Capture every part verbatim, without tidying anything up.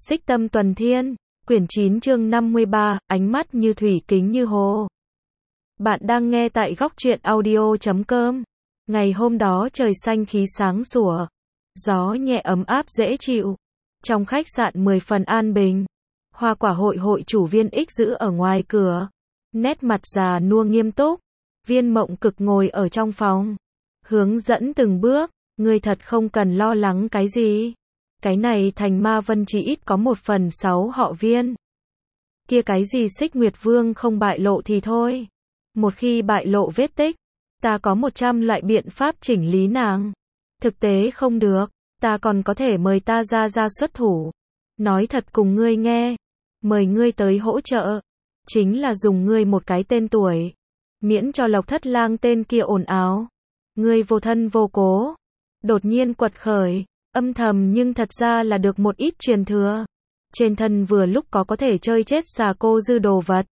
Xích Tâm Tuần Thiên, quyển chín chương năm mươi ba, ánh mắt như thủy kính như hồ. Bạn đang nghe tại góc truyện audio chấm com. Ngày hôm đó trời xanh khí sáng sủa, gió nhẹ ấm áp dễ chịu. Trong khách sạn mười phần an bình, Hoa Quả hội hội chủ Viên Ích giữ ở ngoài cửa, nét mặt già nua nghiêm túc. Viên Mộng Cực ngồi ở trong phòng, hướng dẫn từng bước, ngươi thật không cần lo lắng cái gì. Cái này thành Ma Vân chỉ ít có một phần sáu họ Viên. Kia cái gì Xích Nguyệt Vương không bại lộ thì thôi. Một khi bại lộ vết tích, ta có một trăm loại biện pháp chỉnh lý nàng. Thực tế không được, ta còn có thể mời ta ra ra xuất thủ. Nói thật cùng ngươi nghe, mời ngươi tới hỗ trợ, chính là dùng ngươi một cái tên tuổi, miễn cho Lộc Thất Lang tên kia ồn ào. Ngươi vô thân vô cố, đột nhiên quật khởi, âm thầm nhưng thật ra là được một ít truyền thừa. Trên thân vừa lúc có có thể chơi chết xà cô dư đồ vật.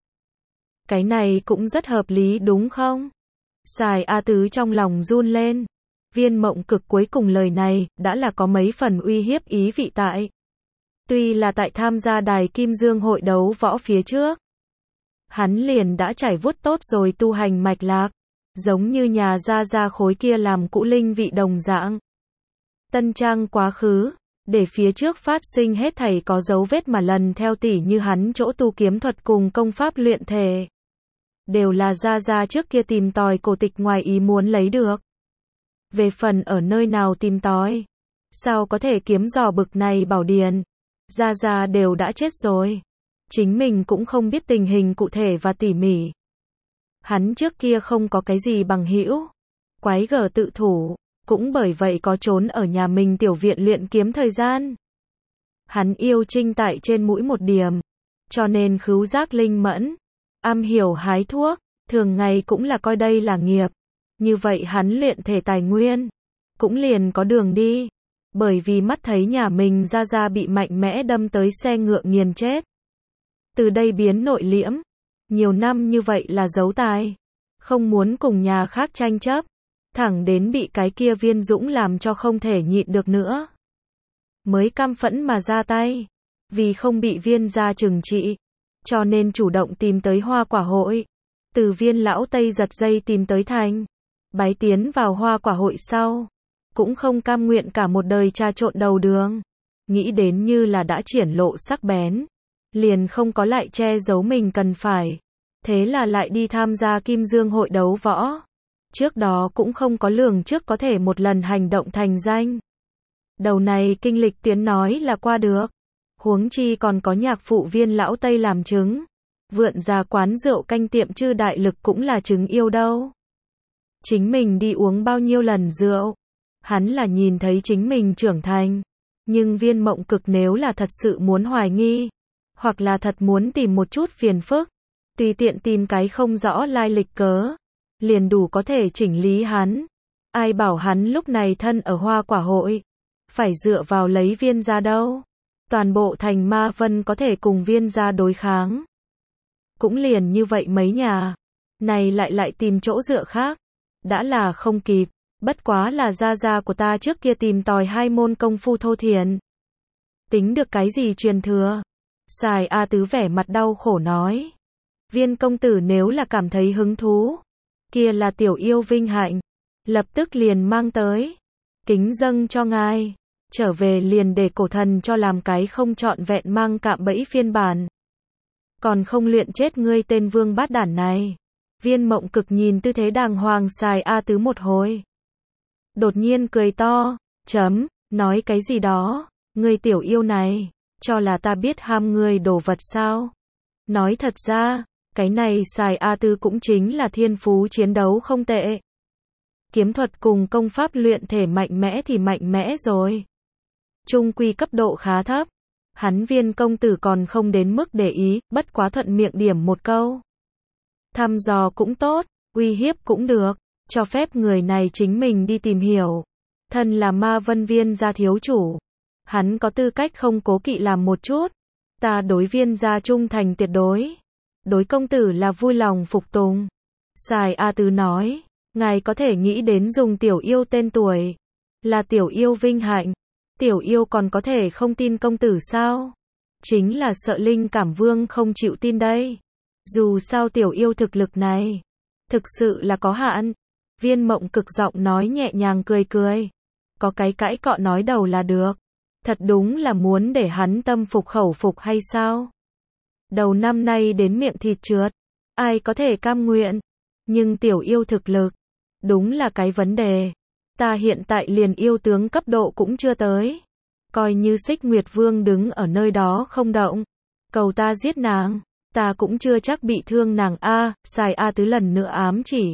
Cái này cũng rất hợp lý đúng không? Xài A Tứ trong lòng run lên. Viên Mộng Cực cuối cùng lời này, đã là có mấy phần uy hiếp ý vị tại. Tuy là tại tham gia đài Kim Dương hội đấu võ phía trước, hắn liền đã trải vuốt tốt rồi tu hành mạch lạc, giống như nhà gia gia khối kia làm cũ linh vị đồng dạng. Tân trang quá khứ, để phía trước phát sinh hết thảy có dấu vết mà lần theo tỉ như hắn chỗ tu kiếm thuật cùng công pháp luyện thể. Đều là gia gia trước kia tìm tòi cổ tịch ngoài ý muốn lấy được. Về phần ở nơi nào tìm tòi, sao có thể kiếm dò bực này bảo điển, gia gia đều đã chết rồi. Chính mình cũng không biết tình hình cụ thể và tỉ mỉ. Hắn trước kia không có cái gì bằng hữu, quái gở tự thủ, cũng bởi vậy có trốn ở nhà mình tiểu viện luyện kiếm thời gian. Hắn yêu trinh tại trên mũi một điểm, cho nên khứu giác linh mẫn, am hiểu hái thuốc, thường ngày cũng là coi đây là nghiệp. Như vậy hắn luyện thể tài nguyên, cũng liền có đường đi, bởi vì mắt thấy nhà mình gia gia bị mạnh mẽ đâm tới xe ngựa nghiền chết. Từ đây biến nội liễm, nhiều năm như vậy là giấu tài, không muốn cùng nhà khác tranh chấp, thẳng đến bị cái kia Viên Dũng làm cho không thể nhịn được nữa. Mới cam phẫn mà ra tay, vì không bị Viên gia trừng trị, cho nên chủ động tìm tới Hoa Quả hội. Từ Viên lão Tây giật dây tìm tới thành, bái tiến vào Hoa Quả hội sau, cũng không cam nguyện cả một đời trà trộn đầu đường. Nghĩ đến như là đã triển lộ sắc bén, liền không có lại che giấu mình cần phải. Thế là lại đi tham gia Kim Dương hội đấu võ. Trước đó cũng không có lường trước có thể một lần hành động thành danh. Đầu này kinh lịch tiến nói là qua được. Huống chi còn có nhạc phụ Viên lão Tây làm chứng. Vượn ra quán rượu canh tiệm Chư Đại Lực cũng là chứng yêu đâu. Chính mình đi uống bao nhiêu lần rượu, hắn là nhìn thấy chính mình trưởng thành. Nhưng Viên Mộng Cực nếu là thật sự muốn hoài nghi, hoặc là thật muốn tìm một chút phiền phức, tùy tiện tìm cái không rõ lai lịch cớ, liền đủ có thể chỉnh lý hắn. Ai bảo hắn lúc này thân ở Hoa Quả hội, phải dựa vào lấy Viên gia đâu. Toàn bộ thành Ma Vân có thể cùng Viên gia đối kháng. Cũng liền như vậy mấy nhà, này lại lại tìm chỗ dựa khác, đã là không kịp. Bất quá là gia gia của ta trước kia tìm tòi hai môn công phu thô thiển. Tính được cái gì truyền thừa? Xài A Tứ vẻ mặt đau khổ nói. Viên công tử nếu là cảm thấy hứng thú, kia là tiểu yêu vinh hạnh, lập tức liền mang tới, kính dâng cho ngài. Trở về liền để cổ thần cho làm cái không trọn vẹn mang cạm bẫy phiên bản. Còn không luyện chết ngươi tên vương bát đản này. Viên Mộng Cực nhìn tư thế đàng hoàng Xài A Tứ một hồi, đột nhiên cười to, chấm, nói cái gì đó, ngươi tiểu yêu này, cho là ta biết ham ngươi đồ vật sao? Nói thật ra, cái này Xài A Tứ cũng chính là thiên phú chiến đấu không tệ. Kiếm thuật cùng công pháp luyện thể mạnh mẽ thì mạnh mẽ rồi. Trung quy cấp độ khá thấp. Hắn Viên công tử còn không đến mức để ý, bất quá thuận miệng điểm một câu. Thăm dò cũng tốt, uy hiếp cũng được, cho phép người này chính mình đi tìm hiểu. Thân là Ma Vân Viên gia thiếu chủ, hắn có tư cách không cố kỵ làm một chút. Ta đối Viên gia trung thành tuyệt đối. Đối công tử là vui lòng phục tùng. Xài A Tứ nói, ngài có thể nghĩ đến dùng tiểu yêu tên tuổi, là tiểu yêu vinh hạnh. Tiểu yêu còn có thể không tin công tử sao? Chính là sợ Linh Cảm Vương không chịu tin đây. Dù sao tiểu yêu thực lực này, thực sự là có hạn. Viên Mộng Cực giọng nói nhẹ nhàng cười cười. Có cái cãi cọ nói đầu là được. Thật đúng là muốn để hắn tâm phục khẩu phục hay sao? Đầu năm nay đến miệng thịt trượt, ai có thể cam nguyện. Nhưng tiểu yêu thực lực, đúng là cái vấn đề. Ta hiện tại liền yêu tướng cấp độ cũng chưa tới. Coi như Xích Nguyệt Vương đứng ở nơi đó không động, cầu ta giết nàng, ta cũng chưa chắc bị thương nàng a. Xài A Tứ lần nữa ám chỉ.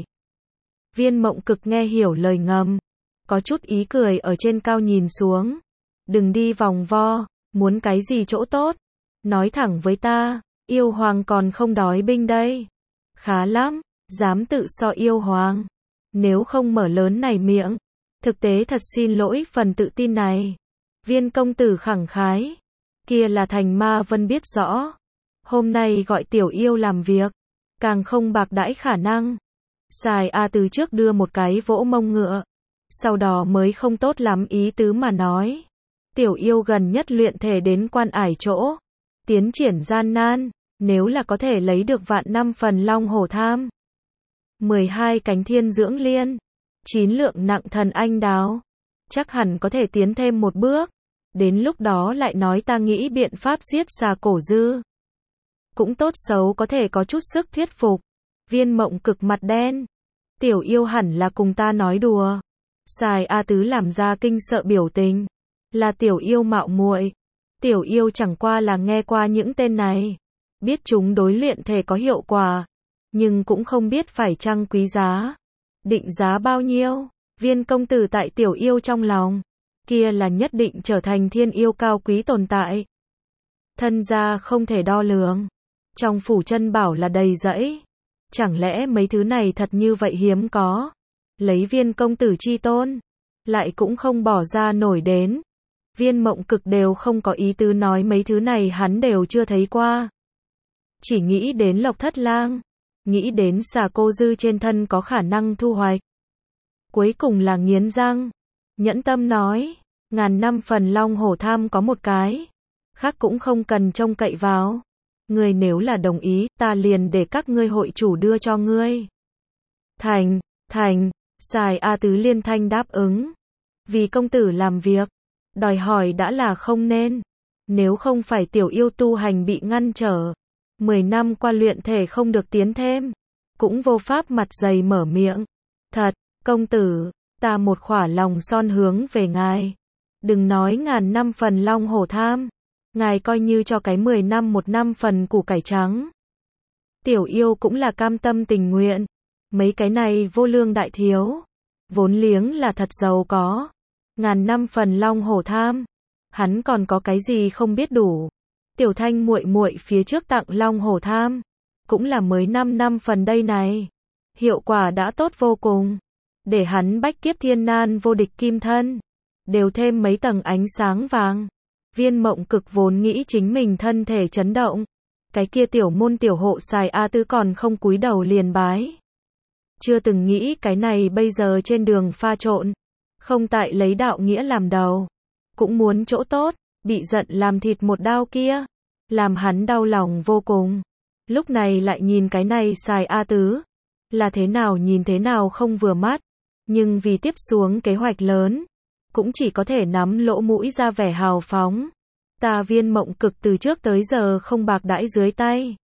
Viên Mộng Cực nghe hiểu lời ngầm, có chút ý cười ở trên cao nhìn xuống. Đừng đi vòng vo, muốn cái gì chỗ tốt, nói thẳng với ta, yêu hoàng còn không đói binh đây. Khá lắm, dám tự so yêu hoàng. Nếu không mở lớn này miệng, thực tế thật xin lỗi phần tự tin này. Viên công tử khẳng khái, kia là Thành Ma Vân biết rõ. Hôm nay gọi tiểu yêu làm việc, càng không bạc đãi khả năng. Xài A Tứ trước đưa một cái vỗ mông ngựa, sau đó mới không tốt lắm ý tứ mà nói. Tiểu yêu gần nhất luyện thể đến quan ải chỗ, tiến triển gian nan, nếu là có thể lấy được vạn năm phần long hổ tham, mười hai cánh thiên dưỡng liên, chín lượng nặng thần anh đáo, chắc hẳn có thể tiến thêm một bước. Đến lúc đó lại nói ta nghĩ biện pháp giết xà cổ dư. Cũng tốt xấu có thể có chút sức thuyết phục. Viên Mộng Cực mặt đen. Tiểu yêu hẳn là cùng ta nói đùa. Xài A Tứ làm ra kinh sợ biểu tình. Là tiểu yêu mạo muội. Tiểu yêu chẳng qua là nghe qua những tên này, biết chúng đối luyện thể có hiệu quả, nhưng cũng không biết phải chăng quý giá. Định giá bao nhiêu? Viên công tử tại tiểu yêu trong lòng, kia là nhất định trở thành thiên yêu cao quý tồn tại. Thân gia không thể đo lường. Trong phủ chân bảo là đầy rẫy. Chẳng lẽ mấy thứ này thật như vậy hiếm có? Lấy viên công tử chi tôn, lại cũng không bỏ ra nổi đến. Viên Mộng Cực đều không có ý tứ nói mấy thứ này hắn đều chưa thấy qua. Chỉ nghĩ đến Lộc Thất Lang, nghĩ đến xà cô dư trên thân có khả năng thu hoạch. Cuối cùng là nghiến răng, nhẫn tâm nói, ngàn năm phần long hổ tham có một cái, khác cũng không cần trông cậy vào. Ngươi nếu là đồng ý, ta liền để các ngươi hội chủ đưa cho ngươi. Thành, thành, Xài A Tứ liên thanh đáp ứng. Vì công tử làm việc, đòi hỏi đã là không nên. Nếu không phải tiểu yêu tu hành bị ngăn trở, mười năm qua luyện thể không được tiến thêm, cũng vô pháp mặt dày mở miệng. Thật, công tử, ta một khỏa lòng son hướng về ngài. Đừng nói ngàn năm phần long hổ tham, ngài coi như cho cái mười năm một năm phần củ cải trắng. Tiểu yêu cũng là cam tâm tình nguyện. Mấy cái này vô lương đại thiếu, vốn liếng là thật giàu có. Ngàn năm phần long hổ tham, hắn còn có cái gì không biết đủ. Tiểu Thanh muội muội phía trước tặng long hổ tham, cũng là mới năm năm phần đây này. Hiệu quả đã tốt vô cùng, để hắn bách kiếp thiên nan vô địch kim thân, đều thêm mấy tầng ánh sáng vàng. Viên Mộng Cực vốn nghĩ chính mình thân thể chấn động, cái kia tiểu môn tiểu hộ Xài A Tứ còn không cúi đầu liền bái. Chưa từng nghĩ cái này bây giờ trên đường pha trộn, không tại lấy đạo nghĩa làm đầu, cũng muốn chỗ tốt, bị giận làm thịt một đao kia, làm hắn đau lòng vô cùng. Lúc này lại nhìn cái này Xài A Tứ, là thế nào nhìn thế nào không vừa mắt, nhưng vì tiếp xuống kế hoạch lớn, cũng chỉ có thể nắm lỗ mũi ra vẻ hào phóng. Ta Viên Mộng Cực từ trước tới giờ không bạc đãi dưới tay.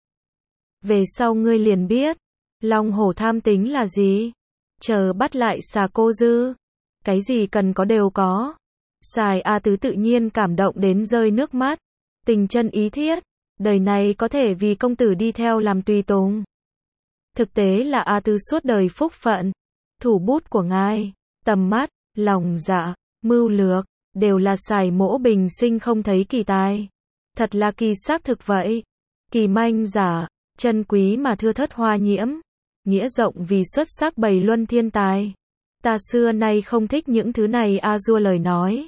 Về sau ngươi liền biết, long hổ tham tính là gì. Chờ bắt lại xà cô dư, cái gì cần có đều có. Xài A Tứ tự nhiên cảm động đến rơi nước mắt. Tình chân ý thiết, đời này có thể vì công tử đi theo làm tùy tùng. Thực tế là A Tứ suốt đời phúc phận. Thủ bút của ngài, tầm mắt, lòng dạ, mưu lược, đều là Xài Mỗ bình sinh không thấy kỳ tài. Thật là kỳ xác thực vậy. Kỳ manh giả, chân quý mà thưa thớt hoa nhiễm. Nghĩa rộng vì xuất sắc bầy luân thiên tài. Ta xưa nay không thích những thứ này a dua lời nói.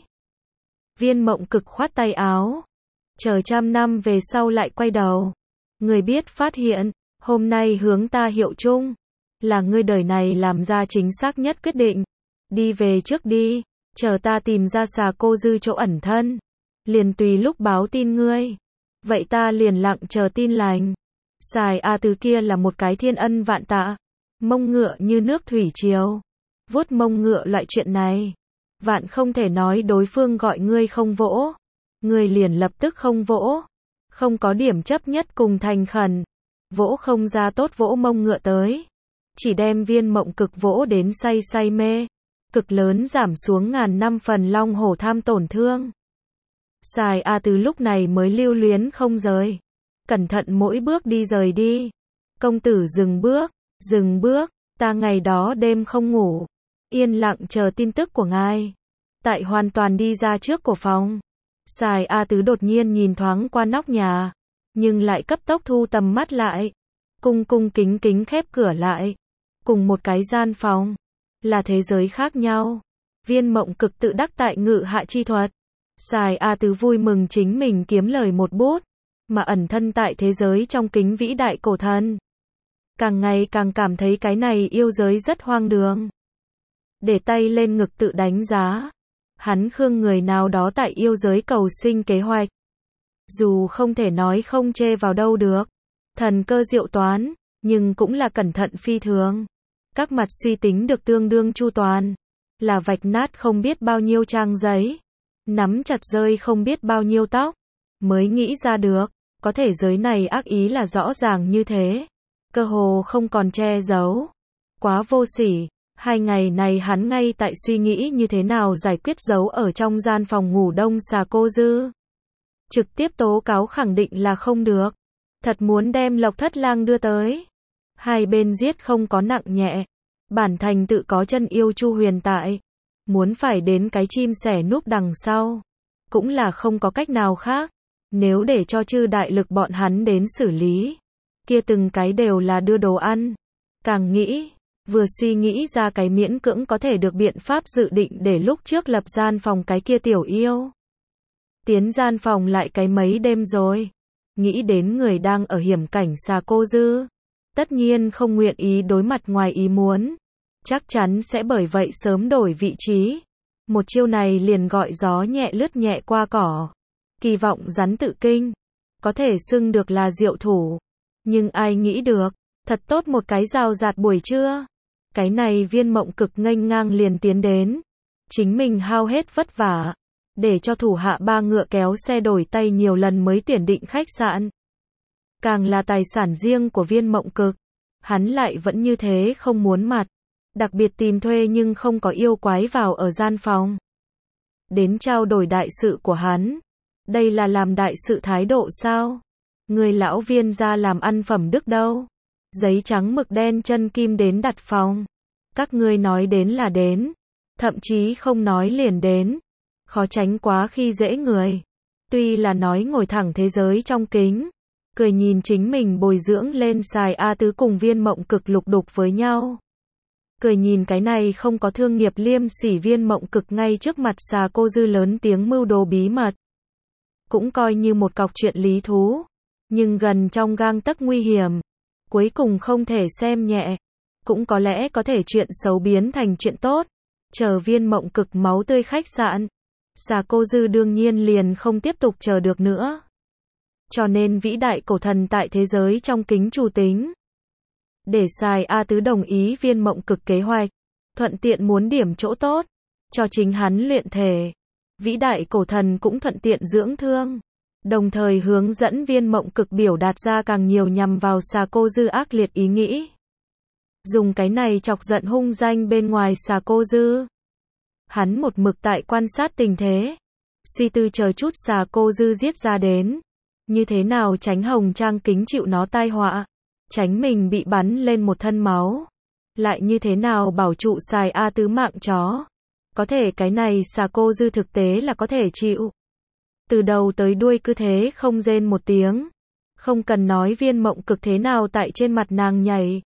Viên Mộng Cực khoát tay áo. Chờ trăm năm về sau lại quay đầu. Người biết phát hiện, hôm nay hướng ta hiệu chung. Là ngươi đời này làm ra chính xác nhất quyết định. Đi về trước đi, chờ ta tìm ra xà cô dư chỗ ẩn thân. Liền tùy lúc báo tin ngươi. Vậy ta liền lặng chờ tin lành. Sài A Tứ kia là một cái thiên ân vạn tạ. Mông ngựa như nước thủy triều. Vuốt mông ngựa loại chuyện này. Vạn không thể nói đối phương gọi ngươi không vỗ. Ngươi liền lập tức không vỗ. Không có điểm chấp nhất cùng thành khẩn. Vỗ không ra tốt vỗ mông ngựa tới. Chỉ đem viên mộng cực vỗ đến say say mê. Cực lớn giảm xuống ngàn năm phần long hổ tham tổn thương. Sài A Tứ lúc này mới lưu luyến không rời. Cẩn thận mỗi bước đi rời đi. Công tử dừng bước, dừng bước, ta ngày đó đêm không ngủ. Yên lặng chờ tin tức của ngài. Tại hoàn toàn đi ra trước của phòng. Sài A Tứ đột nhiên nhìn thoáng qua nóc nhà. Nhưng lại cấp tốc thu tầm mắt lại. Cung cung kính kính khép cửa lại. Cùng một cái gian phòng. Là thế giới khác nhau. Viên mộng cực tự đắc tại ngự hạ chi thuật. Sài A Tứ vui mừng chính mình kiếm lời một bút. Mà ẩn thân tại thế giới trong kính vĩ đại cổ thần. Càng ngày càng cảm thấy cái này yêu giới rất hoang đường. Để tay lên ngực tự đánh giá. Hắn khương người nào đó tại yêu giới cầu sinh kế hoạch. Dù không thể nói không chê vào đâu được. Thần cơ diệu toán, nhưng cũng là cẩn thận phi thường. Các mặt suy tính được tương đương chu toàn. Là vạch nát không biết bao nhiêu trang giấy. Nắm chặt rơi không biết bao nhiêu tóc. Mới nghĩ ra được, có thể giới này ác ý là rõ ràng như thế. Cơ hồ không còn che giấu. Quá vô sỉ. Hai ngày này hắn ngay tại suy nghĩ như thế nào giải quyết giấu ở trong gian phòng ngủ đông xà cô dư. Trực tiếp tố cáo khẳng định là không được. Thật muốn đem Lộc Thất Lang đưa tới. Hai bên giết không có nặng nhẹ. Bản thành tự có chân yêu Chu Huyền tại. Muốn phải đến cái chim sẻ núp đằng sau. Cũng là không có cách nào khác. Nếu để cho chư đại lực bọn hắn đến xử lý. Kia từng cái đều là đưa đồ ăn. Càng nghĩ, vừa suy nghĩ ra cái miễn cưỡng có thể được biện pháp dự định để lúc trước lập gian phòng cái kia tiểu yêu. Tiến gian phòng lại cái mấy đêm rồi. Nghĩ đến người đang ở hiểm cảnh xà cô dư. Tất nhiên không nguyện ý đối mặt ngoài ý muốn. Chắc chắn sẽ bởi vậy sớm đổi vị trí. Một chiêu này liền gọi gió nhẹ lướt nhẹ qua cỏ. Kỳ vọng rắn tự kinh. Có thể xưng được là diệu thủ. Nhưng ai nghĩ được. Thật tốt một cái rào rạt buổi trưa. Cái này viên mộng cực nghênh ngang liền tiến đến. Chính mình hao hết vất vả. Để cho thủ hạ ba ngựa kéo xe đổi tay nhiều lần mới tuyển định khách sạn. Càng là tài sản riêng của viên mộng cực. Hắn lại vẫn như thế không muốn mặt. Đặc biệt tìm thuê nhưng không có yêu quái vào ở gian phòng. Đến trao đổi đại sự của hắn. Đây là làm đại sự thái độ sao? Người lão viên ra làm ăn phẩm đức đâu? Giấy trắng mực đen chân kim đến đặt phòng. Các ngươi nói đến là đến. Thậm chí không nói liền đến. Khó tránh quá khi dễ người. Tuy là nói ngồi thẳng thế giới trong kính. Cười nhìn chính mình bồi dưỡng lên xài A Tứ cùng viên mộng cực lục đục với nhau. Cười nhìn cái này không có thương nghiệp liêm sỉ viên mộng cực ngay trước mặt xà cô dư lớn tiếng mưu đồ bí mật. Cũng coi như một cọc chuyện lý thú. Nhưng gần trong gang tấc nguy hiểm. Cuối cùng không thể xem nhẹ. Cũng có lẽ có thể chuyện xấu biến thành chuyện tốt. Chờ viên mộng cực máu tươi khách sạn. Xà cô dư đương nhiên liền không tiếp tục chờ được nữa. Cho nên vĩ đại cổ thần tại thế giới trong kính chủ tính. Để xài A Tứ đồng ý viên mộng cực kế hoạch. Thuận tiện muốn điểm chỗ tốt. Cho chính hắn luyện thể. Vĩ đại cổ thần cũng thuận tiện dưỡng thương. Đồng thời hướng dẫn viên mộng cực biểu đạt ra càng nhiều nhằm vào xà cô dư ác liệt ý nghĩ. Dùng cái này chọc giận hung danh bên ngoài xà cô dư. Hắn một mực tại quan sát tình thế. Suy tư chờ chút xà cô dư giết ra đến. Như thế nào tránh hồng trang kính chịu nó tai họa. Tránh mình bị bắn lên một thân máu. Lại như thế nào bảo trụ xài A Tứ mạng chó. Có thể cái này xà cô dư thực tế là có thể chịu. Từ đầu tới đuôi cứ thế không rên một tiếng. Không cần nói viên mộng cực thế nào tại trên mặt nàng nhảy.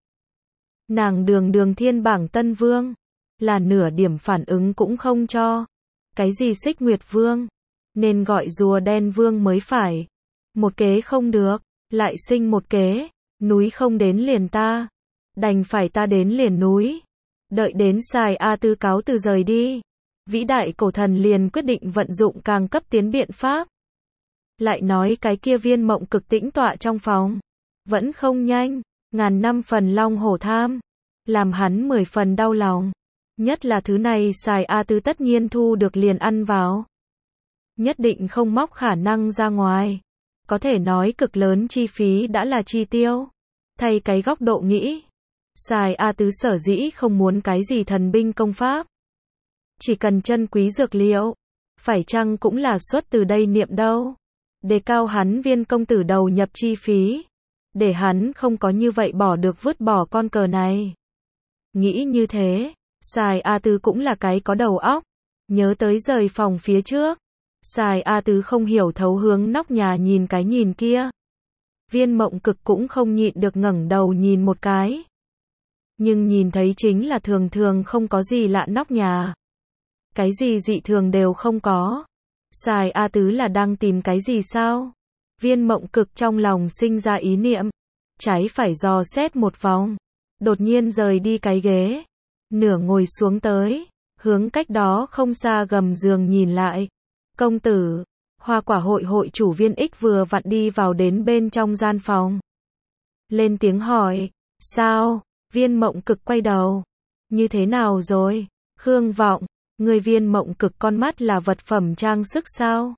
Nàng đường đường thiên bảng tân vương. Là nửa điểm phản ứng cũng không cho. Cái gì xích nguyệt vương. Nên gọi rùa đen vương mới phải. Một kế không được. Lại sinh một kế. Núi không đến liền ta. Đành phải ta đến liền núi. Đợi đến xài A Tứ cáo từ rời đi. Vĩ đại cổ thần liền quyết định vận dụng càng cấp tiến biện pháp. Lại nói cái kia Viên Mộng Cực tĩnh tọa trong phòng. Vẫn không nhanh, ngàn năm phần long hổ tham. Làm hắn mười phần đau lòng. Nhất là thứ này xài A Tứ tất nhiên thu được liền ăn vào. Nhất định không móc khả năng ra ngoài. Có thể nói cực lớn chi phí đã là chi tiêu. Thay cái góc độ nghĩ. Xài A Tứ sở dĩ không muốn cái gì thần binh công pháp. Chỉ cần chân quý dược liệu. Phải chăng cũng là xuất từ đây niệm đâu. Đề cao hắn Viên công tử đầu nhập chi phí. Để hắn không có như vậy bỏ được vứt bỏ con cờ này. Nghĩ như thế. Xài A Tứ cũng là cái có đầu óc. Nhớ tới rời phòng phía trước. Xài A Tứ không hiểu thấu hướng nóc nhà nhìn cái nhìn kia. Viên Mộng Cực cũng không nhịn được ngẩng đầu nhìn một cái. Nhưng nhìn thấy chính là thường thường không có gì lạ nóc nhà. Cái gì dị thường đều không có. Xài A Tứ là đang tìm cái gì sao? Viên Mộng Cực trong lòng sinh ra ý niệm. Trái phải dò xét một vòng. Đột nhiên rời đi cái ghế. Nửa ngồi xuống tới. Hướng cách đó không xa gầm giường nhìn lại. Công tử. Hoa quả hội hội chủ Viên Ích vừa vặn đi vào đến bên trong gian phòng. Lên tiếng hỏi. Sao? Viên Mộng Cực quay đầu. Như thế nào rồi? Khương Vọng. Người Viên Mộng Cực con mắt là vật phẩm trang sức sao?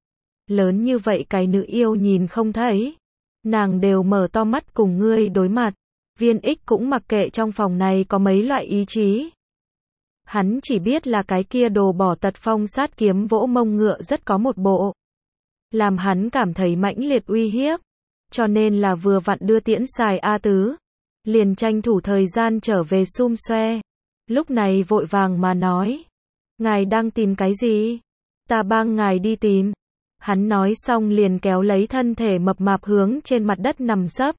Lớn như vậy cái nữ yêu nhìn không thấy. Nàng đều mở to mắt cùng ngươi đối mặt. Viên Ích cũng mặc kệ trong phòng này có mấy loại ý chí. Hắn chỉ biết là cái kia đồ bỏ tật phong sát kiếm vỗ mông ngựa rất có một bộ. Làm hắn cảm thấy mãnh liệt uy hiếp. Cho nên là vừa vặn đưa tiễn xài A Tứ. Liền tranh thủ thời gian trở về xum xoe. Lúc này vội vàng mà nói. Ngài đang tìm cái gì? Ta bang ngài đi tìm. Hắn nói xong liền kéo lấy thân thể mập mạp hướng trên mặt đất nằm sấp.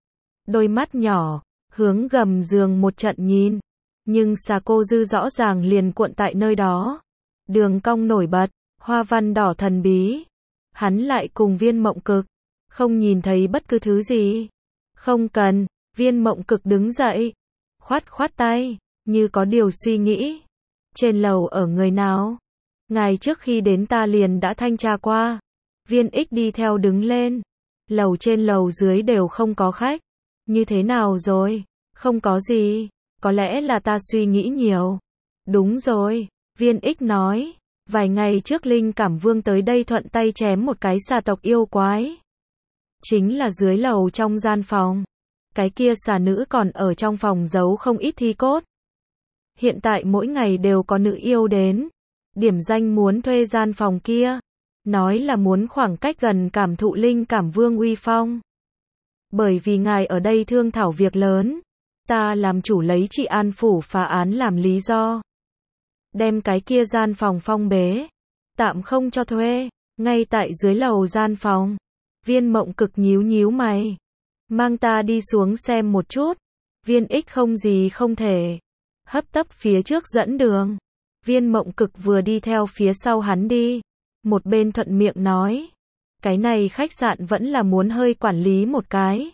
Đôi mắt nhỏ, hướng gầm giường một trận nhìn. Nhưng xà cô dư rõ ràng liền cuộn tại nơi đó. Đường cong nổi bật, hoa văn đỏ thần bí. Hắn lại cùng Viên Mộng Cực. Không nhìn thấy bất cứ thứ gì. Không cần, Viên Mộng Cực đứng dậy. Khoát khoát tay, như có điều suy nghĩ. Trên lầu ở người nào? Ngài trước khi đến ta liền đã thanh tra qua. Viên Ích đi theo đứng lên. Lầu trên lầu dưới đều không có khách. Như thế nào rồi? Không có gì. Có lẽ là ta suy nghĩ nhiều. Đúng rồi. Viên Ích nói. Vài ngày trước Linh Cảm Vương tới đây thuận tay chém một cái xà tộc yêu quái. Chính là dưới lầu trong gian phòng. Cái kia xà nữ còn ở trong phòng giấu không ít thi cốt. Hiện tại mỗi ngày đều có nữ yêu đến. Điểm danh muốn thuê gian phòng kia. Nói là muốn khoảng cách gần cảm thụ Linh Cảm Vương uy phong. Bởi vì ngài ở đây thương thảo việc lớn. Ta làm chủ lấy trị an phủ phá án làm lý do. Đem cái kia gian phòng phong bế. Tạm không cho thuê. Ngay tại dưới lầu gian phòng. Viên Mộng Cực nhíu nhíu mày. Mang ta đi xuống xem một chút. Viên Ích không gì không thể. Hấp tấp phía trước dẫn đường. Viên Mộng Cực vừa đi theo phía sau hắn đi. Một bên thuận miệng nói. Cái này khách sạn vẫn là muốn hơi quản lý một cái.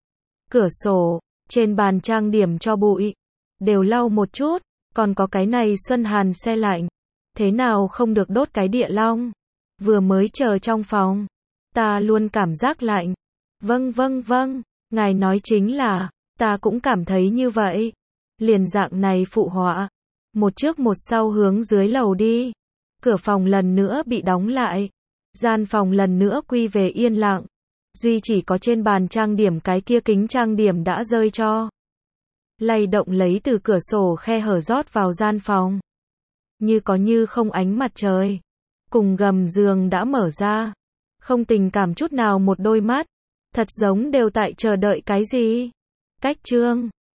Cửa sổ, trên bàn trang điểm cho bụi. Đều lau một chút. Còn có cái này Xuân Hàn xe lạnh. Thế nào không được đốt cái địa long. Vừa mới chờ trong phòng. Ta luôn cảm giác lạnh. Vâng vâng vâng. Ngài nói chính là. Ta cũng cảm thấy như vậy. Liền dạng này phụ họa. Một trước một sau hướng dưới lầu đi. Cửa phòng lần nữa bị đóng lại. Gian phòng lần nữa quy về yên lặng. Duy chỉ có trên bàn trang điểm cái kia kính trang điểm đã rơi cho. Lay động lấy từ cửa sổ khe hở rót vào gian phòng. Như có như không ánh mặt trời. Cùng gầm giường đã mở ra. Không tình cảm chút nào một đôi mắt. Thật giống đều tại chờ đợi cái gì. Cách chương